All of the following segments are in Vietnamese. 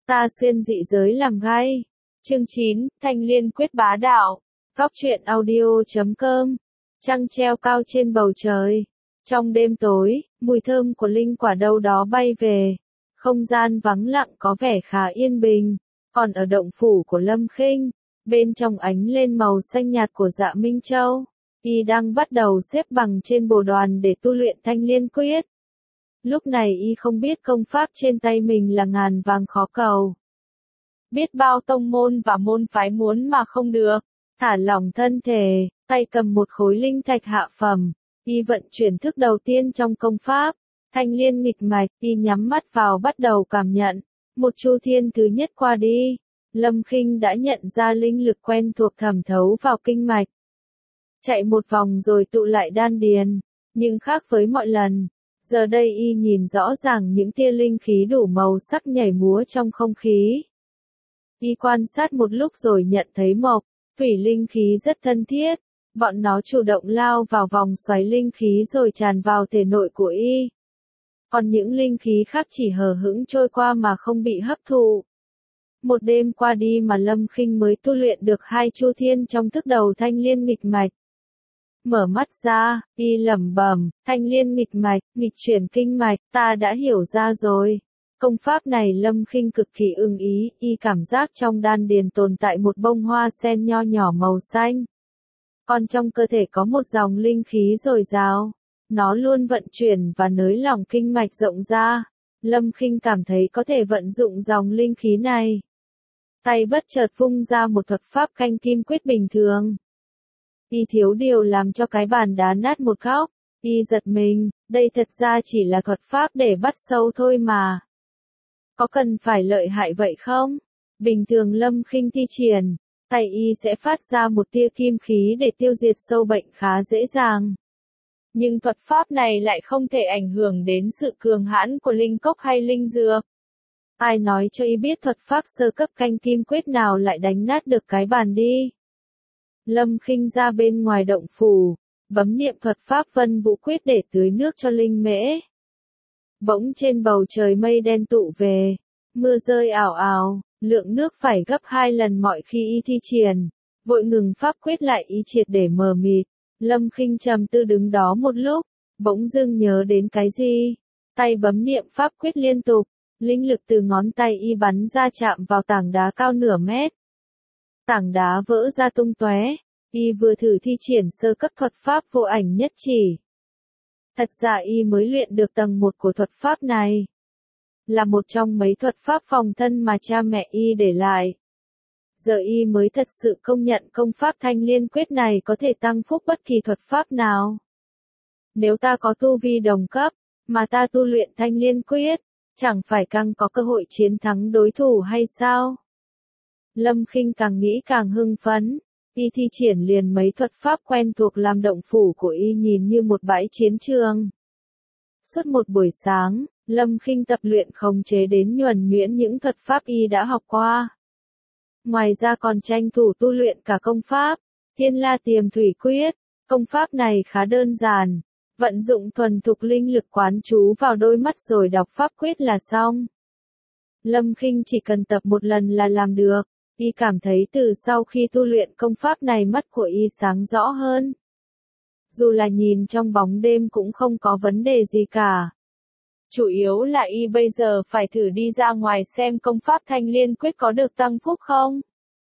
Ta xuyên dị giới làm gai. Chương 9, Thanh Liên quyết bá đạo. Góc truyện audio.com. Trăng treo cao trên bầu trời. Trong đêm tối, mùi thơm của linh quả đâu đó bay về. Không gian vắng lặng có vẻ khá yên bình. Còn ở động phủ của Lâm Khinh, bên trong ánh lên màu xanh nhạt của Dạ Minh Châu. Y đang bắt đầu xếp bằng trên bồ đoàn để tu luyện Thanh Liên quyết. Lúc này y không biết công pháp trên tay mình là ngàn vàng khó cầu. Biết bao tông môn và môn phái muốn mà không được. Thả lỏng thân thể, tay cầm một khối linh thạch hạ phẩm. Y vận chuyển thức đầu tiên trong công pháp. Thanh Liên nghịch mạch, y nhắm mắt vào bắt đầu cảm nhận. Một chu thiên thứ nhất qua đi. Lâm Khinh đã nhận ra linh lực quen thuộc thẩm thấu vào kinh mạch. Chạy một vòng rồi tụ lại đan điền. Nhưng khác với mọi lần. Giờ đây y nhìn rõ ràng những tia linh khí đủ màu sắc nhảy múa trong không khí. Y quan sát một lúc rồi nhận thấy mộc, thủy linh khí rất thân thiết. Bọn nó chủ động lao vào vòng xoáy linh khí rồi tràn vào thể nội của y. Còn những linh khí khác chỉ hờ hững trôi qua mà không bị hấp thụ. Một đêm qua đi mà Lâm Khinh mới tu luyện được 2 chu thiên trong thức đầu Thanh Liên nghịch mạch. Mở mắt ra, y lẩm bẩm, Thanh Liên nghịch mạch, nghịch chuyển kinh mạch, ta đã hiểu ra rồi. Công pháp này Lâm Khinh cực kỳ ưng ý, y cảm giác trong đan điền tồn tại một bông hoa sen nho nhỏ màu xanh. Còn trong cơ thể có một dòng linh khí dồi dào. Nó luôn vận chuyển và nới lỏng kinh mạch rộng ra. Lâm Khinh cảm thấy có thể vận dụng dòng linh khí này. Tay bất chợt vung ra một thuật pháp canh kim quyết bình thường. Y thiếu điều làm cho cái bàn đá nát một góc. Y giật mình, đây thật ra chỉ là thuật pháp để bắt sâu thôi mà. Có cần phải lợi hại vậy không? Bình thường Lâm Khinh thi triển, tay y sẽ phát ra một tia kim khí để tiêu diệt sâu bệnh khá dễ dàng. Nhưng thuật pháp này lại không thể ảnh hưởng đến sự cường hãn của linh cốc hay linh dược. Ai nói cho y biết thuật pháp sơ cấp canh kim quyết nào lại đánh nát được cái bàn đi. Lâm Khinh ra bên ngoài động phủ, bấm niệm thuật pháp Vân Vũ quyết để tưới nước cho linh mễ. Bỗng trên bầu trời mây đen tụ về, mưa rơi ảo ảo, lượng nước phải gấp 2 lần mọi khi y thi triển. Vội ngừng pháp quyết lại y triệt để mờ mịt. Lâm Khinh trầm tư đứng đó một lúc, bỗng dưng nhớ đến cái gì. Tay bấm niệm pháp quyết liên tục, linh lực từ ngón tay y bắn ra chạm vào tảng đá cao nửa mét. Tảng đá vỡ ra tung tóe, y vừa thử thi triển sơ cấp thuật pháp vô ảnh nhất chỉ. Thật ra y mới luyện được tầng 1 của thuật pháp này. Là một trong mấy thuật pháp phòng thân mà cha mẹ y để lại. Giờ y mới thật sự công nhận công pháp Thanh Liên quyết này có thể tăng phúc bất kỳ thuật pháp nào. Nếu ta có tu vi đồng cấp, mà ta tu luyện Thanh Liên quyết, chẳng phải càng có cơ hội chiến thắng đối thủ hay sao? Lâm Khinh càng nghĩ càng hưng phấn, y thi triển liền mấy thuật pháp quen thuộc làm động phủ của y nhìn như một bãi chiến trường. Suốt một buổi sáng, Lâm Khinh tập luyện khống chế đến nhuần nhuyễn những thuật pháp y đã học qua. Ngoài ra còn tranh thủ tu luyện cả công pháp, Thiên La Tiềm Thủy Quyết. Công pháp này khá đơn giản, vận dụng thuần thục linh lực quán chú vào đôi mắt rồi đọc pháp quyết là xong. Lâm Khinh chỉ cần tập một lần là làm được, y cảm thấy từ sau khi tu luyện công pháp này mắt của y sáng rõ hơn. Dù là nhìn trong bóng đêm cũng không có vấn đề gì cả. Chủ yếu là y bây giờ phải thử đi ra ngoài xem công pháp Thanh Liên quyết có được tăng phúc không.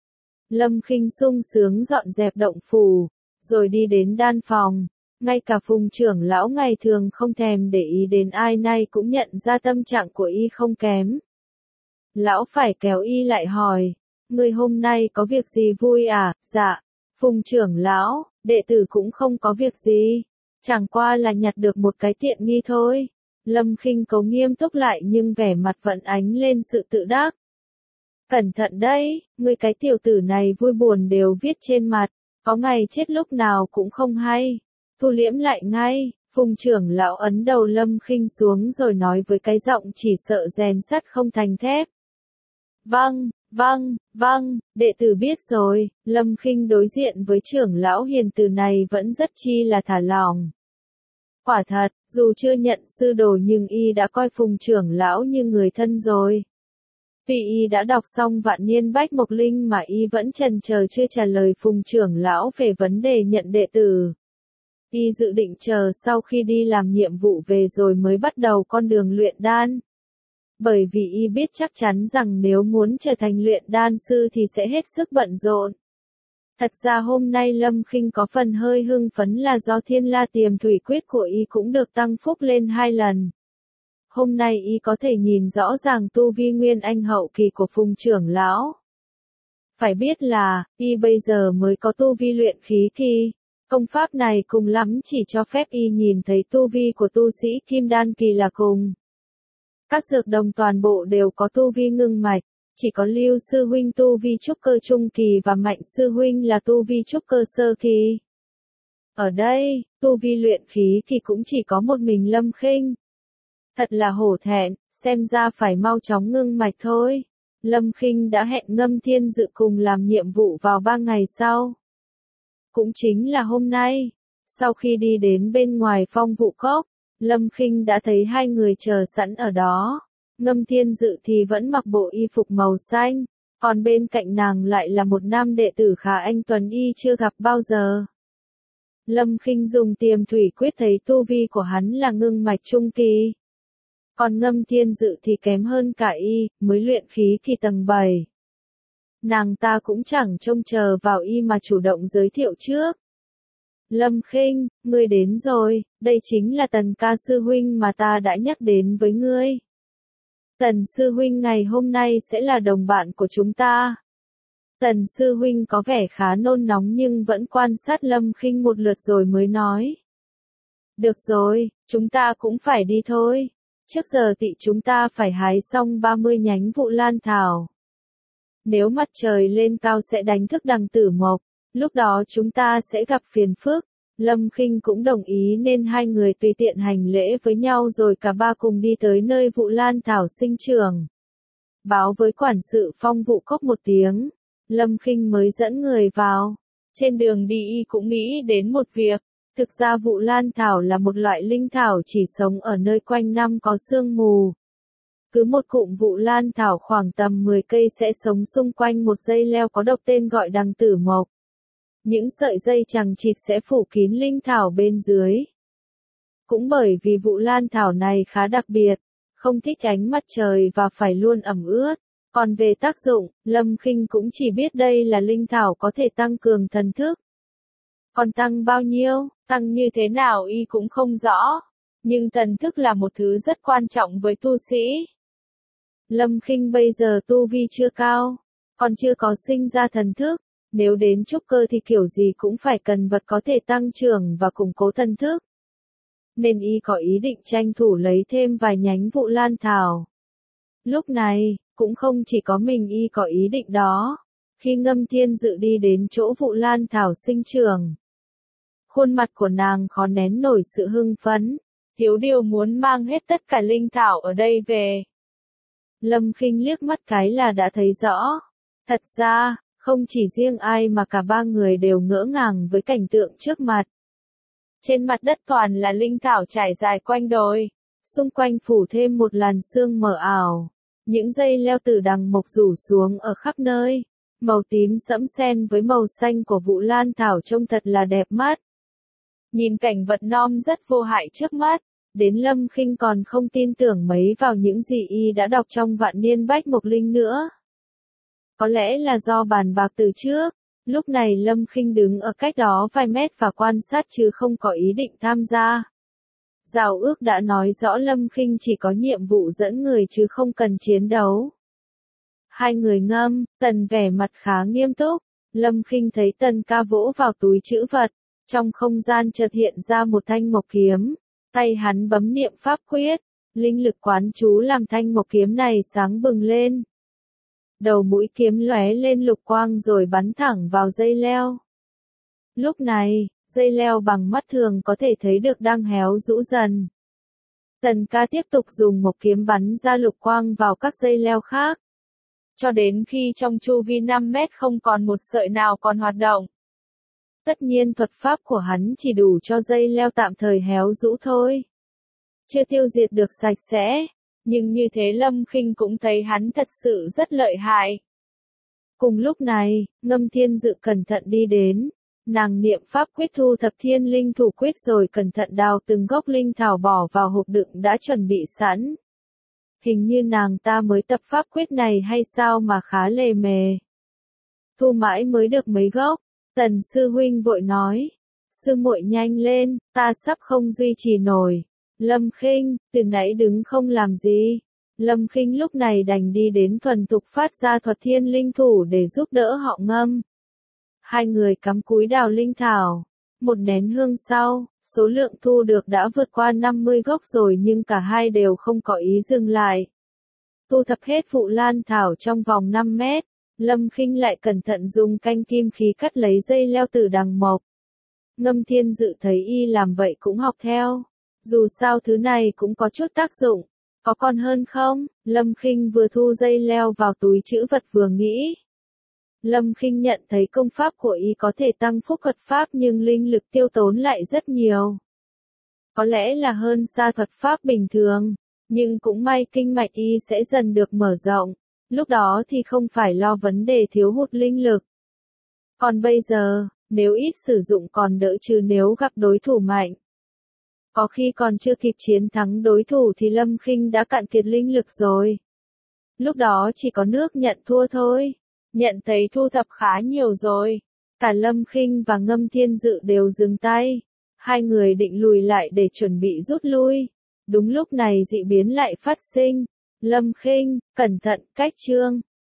Lâm Khinh sung sướng dọn dẹp động phủ, rồi đi đến đan phòng. Ngay cả Phùng trưởng lão ngày thường không thèm để ý đến ai nay cũng nhận ra tâm trạng của y không kém. Lão phải kéo y lại hỏi, người hôm nay có việc gì vui à? Dạ, Phùng trưởng lão, đệ tử cũng không có việc gì, chẳng qua là nhặt được một cái tiện nghi thôi. Lâm Khinh cố nghiêm túc lại nhưng vẻ mặt vẫn ánh lên sự tự đắc. Cẩn thận đấy, ngươi cái tiểu tử này vui buồn đều viết trên mặt, có ngày chết lúc nào cũng không hay. Thu liễm lại ngay, Phùng trưởng lão ấn đầu Lâm Khinh xuống rồi nói với cái giọng chỉ sợ rèn sắt không thành thép. Vâng, vâng, vâng, đệ tử biết rồi. Lâm Khinh đối diện với trưởng lão hiền từ này vẫn rất chi là thả lỏng. Quả thật, dù chưa nhận sư đồ nhưng y đã coi Phùng trưởng lão như người thân rồi. Vì y đã đọc xong Vạn Niên Bách Mộc Linh mà y vẫn chần chờ chưa trả lời Phùng trưởng lão về vấn đề nhận đệ tử. Y dự định chờ sau khi đi làm nhiệm vụ về rồi mới bắt đầu con đường luyện đan. Bởi vì y biết chắc chắn rằng nếu muốn trở thành luyện đan sư thì sẽ hết sức bận rộn. Thật ra hôm nay Lâm Khinh có phần hơi hưng phấn là do Thiên La Tiềm Thủy Quyết của y cũng được tăng phúc lên 2 lần. Hôm nay y có thể nhìn rõ ràng tu vi Nguyên Anh hậu kỳ của Phùng trưởng lão. Phải biết là, y bây giờ mới có tu vi luyện khí kỳ. Công pháp này cùng lắm chỉ cho phép y nhìn thấy tu vi của tu sĩ kim đan kỳ là cùng. Các dược đồng toàn bộ đều có tu vi ngưng mạch, chỉ có Lưu sư huynh tu vi trúc cơ trung kỳ và Mạnh sư huynh là tu vi trúc cơ sơ kỳ. Ở đây, tu vi luyện khí kỳ cũng chỉ có một mình Lâm Khinh. Thật là hổ thẹn, xem ra phải mau chóng ngưng mạch thôi. Lâm Khinh đã hẹn Ngâm Thiên Dự cùng làm nhiệm vụ vào 3 ngày sau. Cũng chính là hôm nay, sau khi đi đến bên ngoài Phong Vũ Cốc, Lâm Khinh đã thấy hai người chờ sẵn ở đó. Ngâm Thiên Dự thì vẫn mặc bộ y phục màu xanh, còn bên cạnh nàng lại là một nam đệ tử khá anh tuấn y chưa gặp bao giờ. Lâm Khinh dùng Tiềm Thủy Quyết thấy tu vi của hắn là ngưng mạch trung kỳ. Còn Ngâm Thiên Dự thì kém hơn cả y, mới luyện khí kỳ tầng 7. Nàng ta cũng chẳng trông chờ vào y mà chủ động giới thiệu trước. Lâm Khinh, ngươi đến rồi, đây chính là Tần ca sư huynh mà ta đã nhắc đến với ngươi. Tần sư huynh ngày hôm nay sẽ là đồng bạn của chúng ta. Tần sư huynh có vẻ khá nôn nóng nhưng vẫn quan sát Lâm Khinh một lượt rồi mới nói. Được rồi, chúng ta cũng phải đi thôi. Trước giờ tị chúng ta phải hái xong 30 nhánh vụ lan thảo. Nếu mặt trời lên cao sẽ đánh thức đằng Tử Mộc, lúc đó chúng ta sẽ gặp phiền phức. Lâm Khinh cũng đồng ý nên hai người tùy tiện hành lễ với nhau rồi cả ba cùng đi tới nơi vụ lan thảo sinh trưởng. Báo với quản sự Phong Vũ Cốc một tiếng, Lâm Khinh mới dẫn người vào. Trên đường đi y cũng nghĩ đến một việc, thực ra vụ lan thảo là một loại linh thảo chỉ sống ở nơi quanh năm có sương mù. Cứ một cụm vụ lan thảo khoảng tầm 10 cây sẽ sống xung quanh một dây leo có độc tên gọi đằng Tử Mộc. Những sợi dây chằng chịt sẽ phủ kín linh thảo bên dưới. Cũng bởi vì vụ lan thảo này khá đặc biệt, không thích ánh mặt trời và phải luôn ẩm ướt. Còn về tác dụng, Lâm Khinh cũng chỉ biết đây là linh thảo có thể tăng cường thần thức. Còn tăng bao nhiêu, tăng như thế nào y cũng không rõ. Nhưng thần thức là một thứ rất quan trọng với tu sĩ. Lâm Khinh bây giờ tu vi chưa cao, còn chưa có sinh ra thần thức. Nếu đến trúc cơ thì kiểu gì cũng phải cần vật có thể tăng trưởng và củng cố thần thức. Nên y có ý định tranh thủ lấy thêm vài nhánh vụ lan thảo. Lúc này, cũng không chỉ có mình y có ý định đó. Khi Ngâm Thiên Dự đi đến chỗ vụ lan thảo sinh trưởng, khuôn mặt của nàng khó nén nổi sự hưng phấn. Thiếu điều muốn mang hết tất cả linh thảo ở đây về. Lâm Khinh liếc mắt cái là đã thấy rõ. Thật ra, không chỉ riêng ai mà cả ba người đều ngỡ ngàng với cảnh tượng trước mặt. Trên mặt đất toàn là linh thảo trải dài quanh đồi, xung quanh phủ thêm một làn sương mờ ảo. Những dây leo từ đằng mộc rủ xuống ở khắp nơi, màu tím sẫm xen với màu xanh của vụ lan thảo trông thật là đẹp mắt. Nhìn cảnh vật non rất vô hại trước mắt, đến Lâm Khinh còn không tin tưởng mấy vào những gì y đã đọc trong Vạn Niên Bách Mộc Linh nữa. Có lẽ là do bàn bạc từ trước, lúc này Lâm Khinh đứng ở cách đó vài mét và quan sát chứ không có ý định tham gia. Giao ước đã nói rõ Lâm Khinh chỉ có nhiệm vụ dẫn người chứ không cần chiến đấu. Hai người Ngâm, Tần vẻ mặt khá nghiêm túc, Lâm Khinh thấy Tần ca vỗ vào túi trữ vật, trong không gian chợt hiện ra một thanh mộc kiếm, tay hắn bấm niệm pháp quyết, linh lực quán chú làm thanh mộc kiếm này sáng bừng lên. Đầu mũi kiếm lóe lên lục quang rồi bắn thẳng vào dây leo. Lúc này, dây leo bằng mắt thường có thể thấy được đang héo rũ dần. Tần ca tiếp tục dùng một kiếm bắn ra lục quang vào các dây leo khác. Cho đến khi trong chu vi 5 mét không còn một sợi nào còn hoạt động. Tất nhiên thuật pháp của hắn chỉ đủ cho dây leo tạm thời héo rũ thôi. Chưa tiêu diệt được sạch sẽ, Nhưng như thế Lâm Khinh cũng thấy hắn thật sự rất lợi hại. Cùng lúc này, Ngâm Thiên Dự cẩn thận đi đến. Nàng niệm pháp quyết thu thập thiên linh thủ quyết rồi cẩn thận đào từng gốc linh thảo bỏ vào hộp đựng đã chuẩn bị sẵn. Hình như nàng ta mới tập pháp quyết này hay sao mà khá lề mề. Thu mãi mới được mấy gốc, Tần sư huynh vội nói. Sư muội nhanh lên, ta sắp không duy trì nổi. Lâm Khinh, từ nãy đứng không làm gì. Lâm Khinh lúc này đành đi đến thuần thục phát ra thuật thiên linh thủ để giúp đỡ họ Ngâm. Hai người cắm cúi đào linh thảo. Một nén hương sau, số lượng thu được đã vượt qua 50 gốc rồi nhưng cả hai đều không có ý dừng lại. Thu thập hết vụ lan thảo trong vòng 5 mét, Lâm Khinh lại cẩn thận dùng canh kim khí cắt lấy dây leo từ đằng mộc. Ngâm Thiên Dự thấy y làm vậy cũng học theo. Dù sao thứ này cũng có chút tác dụng. Có còn hơn không? Lâm Khinh vừa thu dây leo vào túi trữ vật vừa nghĩ. Lâm Khinh nhận thấy công pháp của y có thể tăng phúc thuật pháp nhưng linh lực tiêu tốn lại rất nhiều. Có lẽ là hơn xa thuật pháp bình thường, nhưng cũng may kinh mạch y sẽ dần được mở rộng. Lúc đó thì không phải lo vấn đề thiếu hụt linh lực. Còn bây giờ, nếu ít sử dụng còn đỡ chứ nếu gặp đối thủ mạnh. Có khi còn chưa kịp chiến thắng đối thủ thì Lâm Khinh đã cạn kiệt linh lực rồi. Lúc đó chỉ có nước nhận thua thôi. Nhận thấy thu thập khá nhiều rồi. Cả Lâm Khinh và Ngâm Thiên Dự đều dừng tay. Hai người định lùi lại để chuẩn bị rút lui. Đúng lúc này dị biến lại phát sinh. Lâm Khinh, cẩn thận, cách chương.